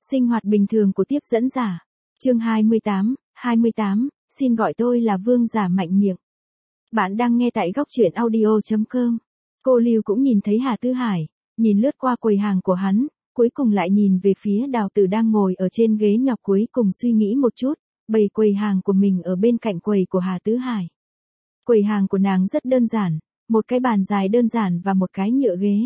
Sinh hoạt bình thường của tiếp dẫn giả. Chương 28, xin gọi tôi là Vương giả mạnh miệng. Bạn đang nghe tại góc truyện audio.com. Cô Lưu cũng nhìn thấy Hà Tứ Hải, nhìn lướt qua quầy hàng của hắn, cuối cùng lại nhìn về phía Đào Tử đang ngồi ở trên ghế nhọc, cuối cùng suy nghĩ một chút, bày quầy hàng của mình ở bên cạnh quầy của Hà Tứ Hải. Quầy hàng của nàng rất đơn giản, một cái bàn dài đơn giản và một cái nhựa ghế.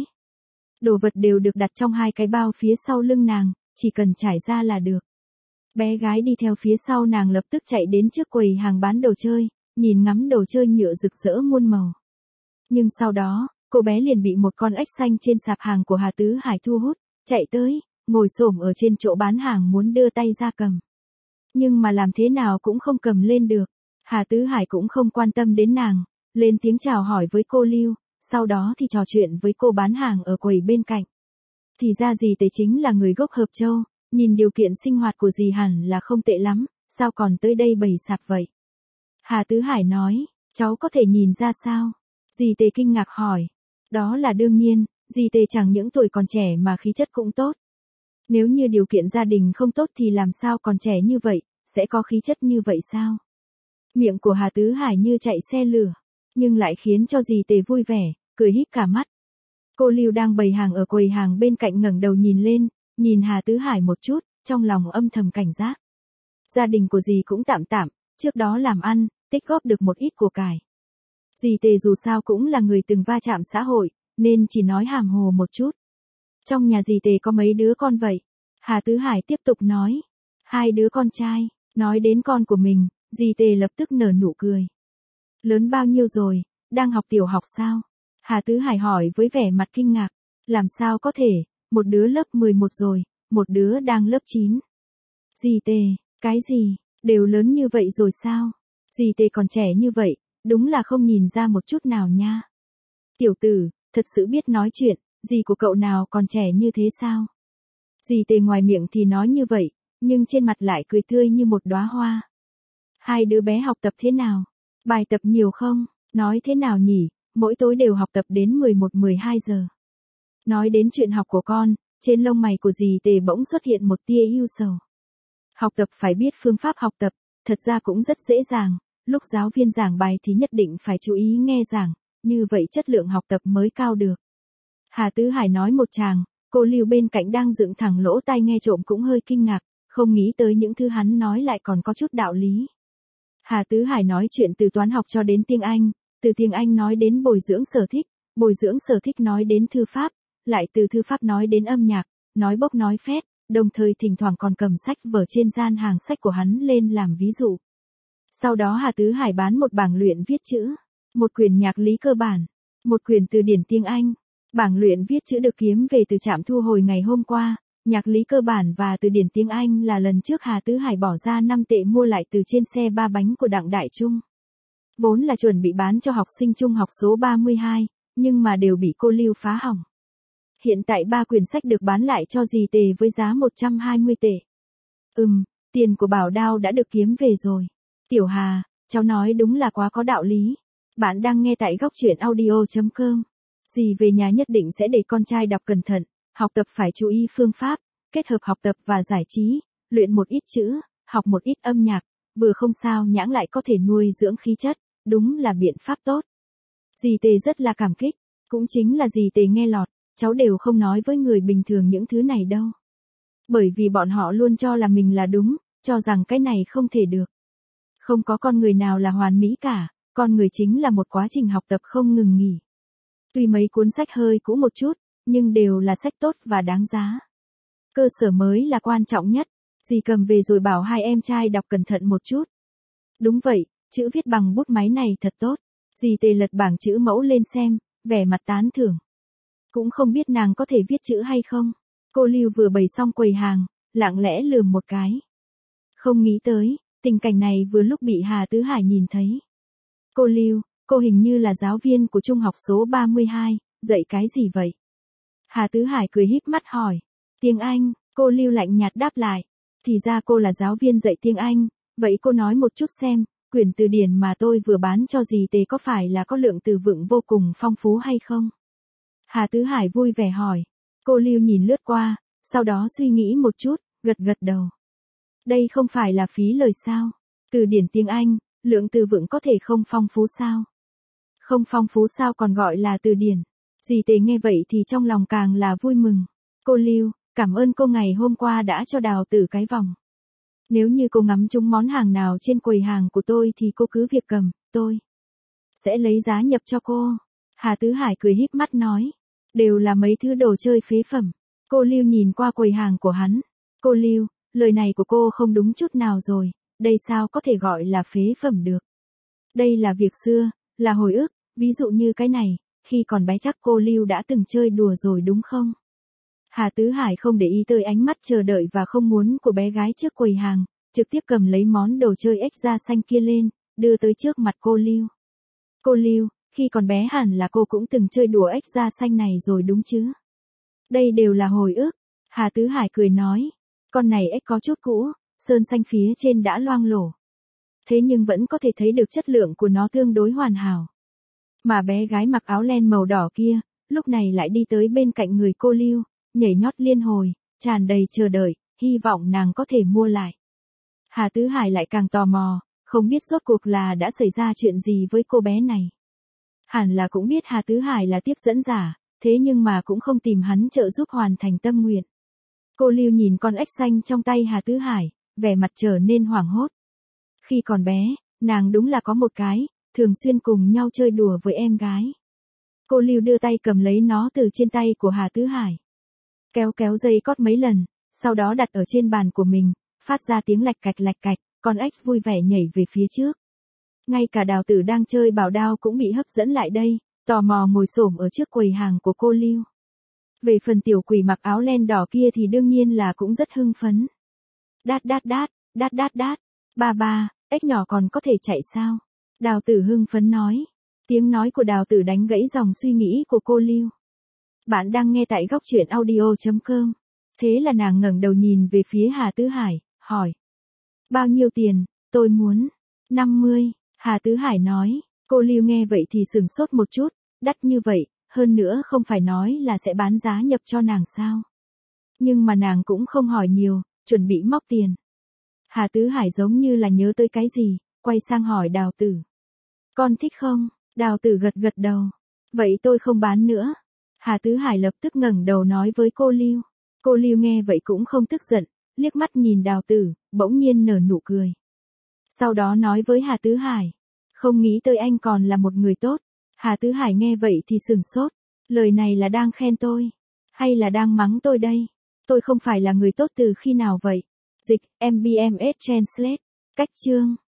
Đồ vật đều được đặt trong hai cái bao phía sau lưng nàng, chỉ cần trải ra là được. Bé gái đi theo phía sau nàng lập tức chạy đến trước quầy hàng bán đồ chơi, nhìn ngắm đồ chơi nhựa rực rỡ muôn màu. Nhưng sau đó, cô bé liền bị một con ếch xanh trên sạp hàng của Hà Tứ Hải thu hút, chạy tới, ngồi xổm ở trên chỗ bán hàng muốn đưa tay ra cầm. Nhưng mà làm thế nào cũng không cầm lên được. Hà Tứ Hải cũng không quan tâm đến nàng, lên tiếng chào hỏi với cô Lưu, sau đó thì trò chuyện với cô bán hàng ở quầy bên cạnh. Thì ra dì Tề chính là người gốc Hợp Châu, nhìn điều kiện sinh hoạt của dì hẳn là không tệ lắm, sao còn tới đây bày sạp vậy? Hà Tứ Hải nói, cháu có thể nhìn ra sao? Dì Tề kinh ngạc hỏi. Đó là đương nhiên, dì Tề chẳng những tuổi còn trẻ mà khí chất cũng tốt. Nếu như điều kiện gia đình không tốt thì làm sao còn trẻ như vậy, sẽ có khí chất như vậy sao? Miệng của Hà Tứ Hải như chạy xe lửa, nhưng lại khiến cho dì Tề vui vẻ, cười híp cả mắt. Cô Lưu đang bày hàng ở quầy hàng bên cạnh ngẩng đầu nhìn lên, nhìn Hà Tứ Hải một chút, trong lòng âm thầm cảnh giác. Gia đình của dì cũng tạm tạm, trước đó làm ăn, tích góp được một ít của cải. Dì Tề dù sao cũng là người từng va chạm xã hội, nên chỉ nói hàm hồ một chút. Trong nhà dì Tề có mấy đứa con vậy? Hà Tứ Hải tiếp tục nói. 2 đứa con trai. Nói đến con của mình, dì Tề lập tức nở nụ cười. Lớn bao nhiêu rồi, đang học tiểu học sao? Hà Tứ Hải hỏi với vẻ mặt kinh ngạc. Làm sao có thể, một đứa lớp 11 rồi, một đứa đang lớp 9. Dì Tề, cái gì, đều lớn như vậy rồi sao? Dì Tề còn trẻ như vậy, đúng là không nhìn ra một chút nào nha. Tiểu tử, thật sự biết nói chuyện, dì của cậu nào còn trẻ như thế sao? Dì Tề ngoài miệng thì nói như vậy, nhưng trên mặt lại cười tươi như một đóa hoa. 2 đứa bé học tập thế nào? Bài tập nhiều không? Nói thế nào nhỉ, mỗi tối đều học tập đến 11-12 giờ. Nói đến chuyện học của con, trên lông mày của dì Tề bỗng xuất hiện một tia ưu sầu. Học tập phải biết phương pháp học tập, thật ra cũng rất dễ dàng, lúc giáo viên giảng bài thì nhất định phải chú ý nghe giảng, như vậy chất lượng học tập mới cao được. Hà Tứ Hải nói một tràng, cô Lưu bên cạnh đang dựng thẳng lỗ tai nghe trộm cũng hơi kinh ngạc, không nghĩ tới những thứ hắn nói lại còn có chút đạo lý. Hà Tứ Hải nói chuyện từ toán học cho đến tiếng Anh, từ tiếng Anh nói đến bồi dưỡng sở thích nói đến thư pháp, lại từ thư pháp nói đến âm nhạc, nói bốc nói phét, đồng thời thỉnh thoảng còn cầm sách vở trên gian hàng sách của hắn lên làm ví dụ. Sau đó Hà Tứ Hải bán một bảng luyện viết chữ, một quyển nhạc lý cơ bản, một quyển từ điển tiếng Anh. Bảng luyện viết chữ được kiếm về từ trạm thu hồi ngày hôm qua, nhạc lý cơ bản và từ điển tiếng Anh là lần trước Hà Tứ Hải bỏ ra 5 tệ mua lại từ trên xe 3 bánh của Đặng Đại Trung. Vốn là chuẩn bị bán cho học sinh trung học số 32, nhưng mà đều bị cô Lưu phá hỏng. Hiện tại 3 quyển sách được bán lại cho dì Tề với giá 120 tệ. Tiền của Bảo Đao đã được kiếm về rồi. Tiểu Hà, cháu nói đúng là quá có đạo lý. Bạn đang nghe tại góc truyện audio.com. Dì về nhà nhất định sẽ để con trai đọc cẩn thận, học tập phải chú ý phương pháp, kết hợp học tập và giải trí, luyện một ít chữ, học một ít âm nhạc, vừa không sao nhãng lại có thể nuôi dưỡng khí chất, đúng là biện pháp tốt. Dì Tề rất là cảm kích, cũng chính là dì Tề nghe lọt, cháu đều không nói với người bình thường những thứ này đâu. Bởi vì bọn họ luôn cho là mình là đúng, cho rằng cái này không thể được. Không có con người nào là hoàn mỹ cả, con người chính là một quá trình học tập không ngừng nghỉ. Tuy mấy cuốn sách hơi cũ một chút, nhưng đều là sách tốt và đáng giá. Cơ sở mới là quan trọng nhất, dì cầm về rồi bảo 2 em trai đọc cẩn thận một chút. Đúng vậy, chữ viết bằng bút máy này thật tốt. Dì Tề lật bảng chữ mẫu lên xem, vẻ mặt tán thưởng. Cũng không biết nàng có thể viết chữ hay không. Cô Lưu vừa bày xong quầy hàng, lặng lẽ lườm một cái. Không nghĩ tới, tình cảnh này vừa lúc bị Hà Tứ Hải nhìn thấy. Cô Lưu, cô hình như là giáo viên của trung học số 32, dạy cái gì vậy? Hà Tứ Hải cười híp mắt hỏi. Tiếng Anh, cô Lưu lạnh nhạt đáp lại. Thì ra cô là giáo viên dạy tiếng Anh, vậy cô nói một chút xem, quyển từ điển mà tôi vừa bán cho dì Tề có phải là có lượng từ vựng vô cùng phong phú hay không? Hà Tứ Hải vui vẻ hỏi. Cô Lưu nhìn lướt qua, sau đó suy nghĩ một chút, gật gật đầu. Đây không phải là phí lời sao? Từ điển tiếng Anh, lượng từ vựng có thể không phong phú sao? Không phong phú sao còn gọi là từ điển? Dì Tề nghe vậy thì trong lòng càng là vui mừng. Cô Lưu, cảm ơn cô ngày hôm qua đã cho Đào Tử cái vòng. Nếu như cô ngắm trúng món hàng nào trên quầy hàng của tôi thì cô cứ việc cầm, tôi sẽ lấy giá nhập cho cô. Hà Tứ Hải cười híp mắt nói. Đều là mấy thứ đồ chơi phế phẩm. Cô Lưu nhìn qua quầy hàng của hắn. Cô Lưu, lời này của cô không đúng chút nào rồi. Đây sao có thể gọi là phế phẩm được. Đây là việc xưa, là hồi ức, ví dụ như cái này, khi còn bé chắc cô Lưu đã từng chơi đùa rồi đúng không? Hà Tứ Hải không để ý tới ánh mắt chờ đợi và không muốn của bé gái trước quầy hàng, trực tiếp cầm lấy món đồ chơi ếch da xanh kia lên, đưa tới trước mặt cô Lưu. Cô Lưu, khi còn bé hẳn là cô cũng từng chơi đùa ếch da xanh này rồi đúng chứ? Đây đều là hồi ức. Hà Tứ Hải cười nói. Con này ếch có chút cũ, sơn xanh phía trên đã loang lổ. Thế nhưng vẫn có thể thấy được chất lượng của nó tương đối hoàn hảo. Mà bé gái mặc áo len màu đỏ kia, lúc này lại đi tới bên cạnh người cô Lưu, nhảy nhót liên hồi, tràn đầy chờ đợi, hy vọng nàng có thể mua lại. Hà Tứ Hải lại càng tò mò, không biết rốt cuộc là đã xảy ra chuyện gì với cô bé này. Hẳn là cũng biết Hà Tứ Hải là tiếp dẫn giả, thế nhưng mà cũng không tìm hắn trợ giúp hoàn thành tâm nguyện. Cô Lưu nhìn con ếch xanh trong tay Hà Tứ Hải, vẻ mặt trở nên hoảng hốt. Khi còn bé, nàng đúng là có một cái, thường xuyên cùng nhau chơi đùa với em gái. Cô Lưu đưa tay cầm lấy nó từ trên tay của Hà Tứ Hải. Kéo kéo dây cót mấy lần, sau đó đặt ở trên bàn của mình, phát ra tiếng lạch cạch, con ếch vui vẻ nhảy về phía trước. Ngay cả Đào Tử đang chơi bảo đao cũng bị hấp dẫn lại đây, tò mò ngồi xổm ở trước quầy hàng của cô Lưu. Về phần tiểu quỷ mặc áo len đỏ kia thì đương nhiên là cũng rất hưng phấn. Đát, ba, ếch nhỏ còn có thể chạy sao? Đào Tử hưng phấn nói. Tiếng nói của Đào Tử đánh gãy dòng suy nghĩ của cô Lưu. Bạn đang nghe tại góc truyện audio.com. Thế là nàng ngẩng đầu nhìn về phía Hà Tứ Hải, hỏi. Bao nhiêu tiền? Tôi muốn 50, Hà Tứ Hải nói. Cô Lưu nghe vậy thì sửng sốt một chút, đắt như vậy, hơn nữa không phải nói là sẽ bán giá nhập cho nàng sao. Nhưng mà nàng cũng không hỏi nhiều, chuẩn bị móc tiền. Hà Tứ Hải giống như là nhớ tới cái gì, quay sang hỏi Đào Tử. Con thích không? Đào Tử gật gật đầu. Vậy tôi không bán nữa. Hà Tứ Hải lập tức ngẩng đầu nói với cô Lưu. Cô Lưu nghe vậy cũng không tức giận, liếc mắt nhìn Đào Tử, bỗng nhiên nở nụ cười. Sau đó nói với Hà Tứ Hải. Không nghĩ tới anh còn là một người tốt. Hà Tứ Hải nghe vậy thì sửng sốt. Lời này là đang khen tôi, hay là đang mắng tôi đây? Tôi không phải là người tốt từ khi nào vậy? Dịch, MBMS Translate. Cách chương.